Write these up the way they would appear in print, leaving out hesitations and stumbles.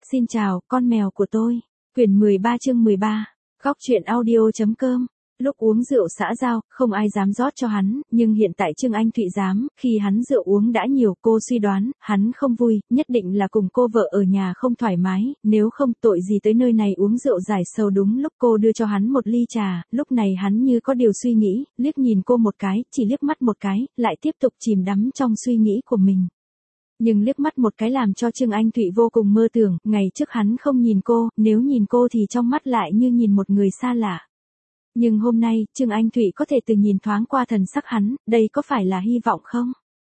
Xin chào, con mèo của tôi. Quyển 13 chương 13. Góc truyện audio.com. Lúc uống rượu xã giao, không ai dám rót cho hắn, nhưng hiện tại Trương Anh Thụy dám, khi hắn rượu uống đã nhiều, cô suy đoán, hắn không vui, nhất định là cùng cô vợ ở nhà không thoải mái, nếu không tội gì tới nơi này uống rượu giải sầu. Đúng lúc cô đưa cho hắn một ly trà, lúc này hắn như có điều suy nghĩ, liếc nhìn cô một cái, chỉ liếc mắt một cái, lại tiếp tục chìm đắm trong suy nghĩ của mình. Nhưng liếc mắt một cái làm cho Trương Anh Thụy vô cùng mơ tưởng, ngày trước hắn không nhìn cô, nếu nhìn cô thì trong mắt lại như nhìn một người xa lạ. Nhưng hôm nay, Trương Anh Thụy có thể từ nhìn thoáng qua thần sắc hắn, đây có phải là hy vọng không?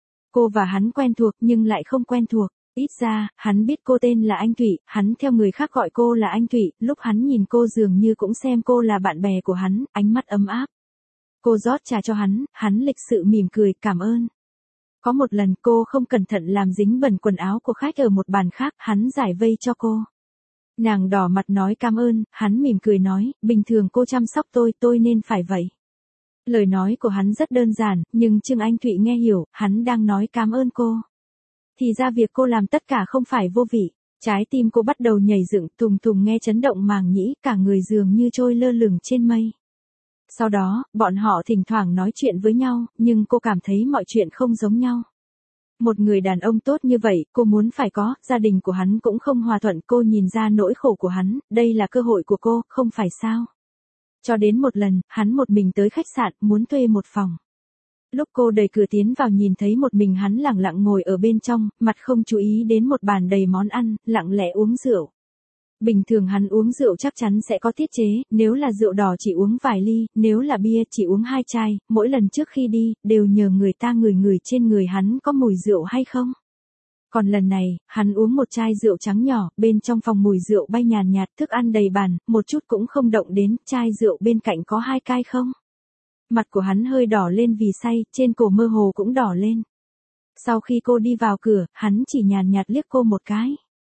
Cô và hắn quen thuộc nhưng lại không quen thuộc, ít ra, hắn biết cô tên là Anh Thụy, hắn theo người khác gọi cô là Anh Thụy, lúc hắn nhìn cô dường như cũng xem cô là bạn bè của hắn, ánh mắt ấm áp. Cô rót trà cho hắn lịch sự mỉm cười, cảm ơn. Có một lần cô không cẩn thận làm dính bẩn quần áo của khách ở một bàn khác, hắn giải vây cho cô. Nàng đỏ mặt nói cảm ơn, hắn mỉm cười nói, bình thường cô chăm sóc tôi nên phải vậy. Lời nói của hắn rất đơn giản, nhưng Trương Anh Thụy nghe hiểu, hắn đang nói cảm ơn cô. Thì ra việc cô làm tất cả không phải vô vị. Trái tim cô bắt đầu nhảy dựng, thùng thùng nghe chấn động màng nhĩ, cả người dường như trôi lơ lửng trên mây. Sau đó, bọn họ thỉnh thoảng nói chuyện với nhau, nhưng cô cảm thấy mọi chuyện không giống nhau. Một người đàn ông tốt như vậy, cô muốn phải có, gia đình của hắn cũng không hòa thuận, cô nhìn ra nỗi khổ của hắn, đây là cơ hội của cô, không phải sao? Cho đến một lần, hắn một mình tới khách sạn, muốn thuê một phòng. Lúc cô đẩy cửa tiến vào nhìn thấy một mình hắn lẳng lặng ngồi ở bên trong, mặt không chú ý đến một bàn đầy món ăn, lặng lẽ uống rượu. Bình thường hắn uống rượu chắc chắn sẽ có tiết chế, nếu là rượu đỏ chỉ uống vài ly, nếu là bia chỉ uống 2 chai, mỗi lần trước khi đi, đều nhờ người ta ngửi trên người hắn có mùi rượu hay không. Còn lần này, hắn uống một chai rượu trắng nhỏ, bên trong phòng mùi rượu bay nhàn nhạt, thức ăn đầy bàn, một chút cũng không động đến, chai rượu bên cạnh có 2 cai không. Mặt của hắn hơi đỏ lên vì say, trên cổ mơ hồ cũng đỏ lên. Sau khi cô đi vào cửa, hắn chỉ nhàn nhạt liếc cô một cái.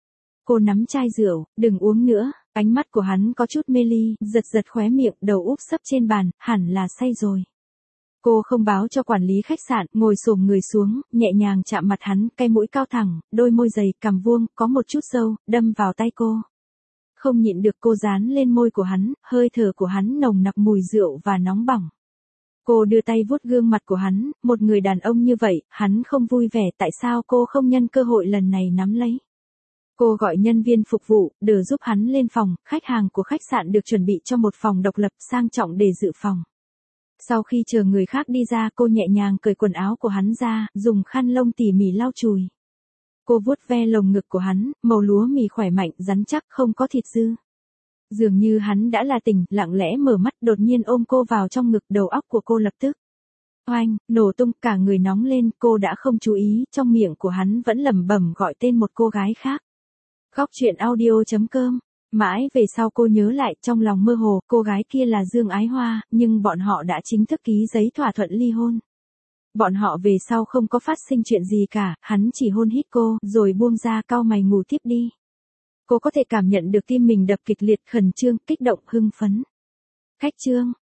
Cô nắm chai rượu, đừng uống nữa, ánh mắt của hắn có chút mê ly, giật khóe miệng, đầu úp sấp trên bàn, hẳn là say rồi. Cô không báo cho quản lý khách sạn, ngồi xổm người xuống, nhẹ nhàng chạm mặt hắn, cái mũi cao thẳng, đôi môi dày, cằm vuông, có một chút râu, đâm vào tay cô. Không nhịn được cô dán lên môi của hắn, hơi thở của hắn nồng nặc mùi rượu và nóng bỏng. Cô đưa tay vuốt gương mặt của hắn, một người đàn ông như vậy, hắn không vui vẻ, tại sao cô không nhân cơ hội lần này nắm lấy. Cô gọi nhân viên phục vụ, đỡ giúp hắn lên phòng, khách hàng của khách sạn được chuẩn bị cho một phòng độc lập sang trọng để dự phòng. Sau khi chờ người khác đi ra, cô nhẹ nhàng cởi quần áo của hắn ra, dùng khăn lông tỉ mỉ lau chùi. Cô vuốt ve lồng ngực của hắn, màu lúa mì khỏe mạnh, rắn chắc, không có thịt dư. Dường như hắn đã là tỉnh, lặng lẽ mở mắt, đột nhiên ôm cô vào trong ngực, đầu óc của cô lập tức oanh, nổ tung, cả người nóng lên, cô đã không chú ý, trong miệng của hắn vẫn lẩm bẩm gọi tên một cô gái khác. Góc truyện audio.com. Mãi về sau cô nhớ lại, trong lòng mơ hồ, cô gái kia là Dương Ái Hoa, nhưng bọn họ đã chính thức ký giấy thỏa thuận ly hôn. Bọn họ về sau không có phát sinh chuyện gì cả, hắn chỉ hôn hít cô, rồi buông ra, cau mày ngủ tiếp đi. Cô có thể cảm nhận được tim mình đập kịch liệt, khẩn trương, kích động, hưng phấn. Khách Trương,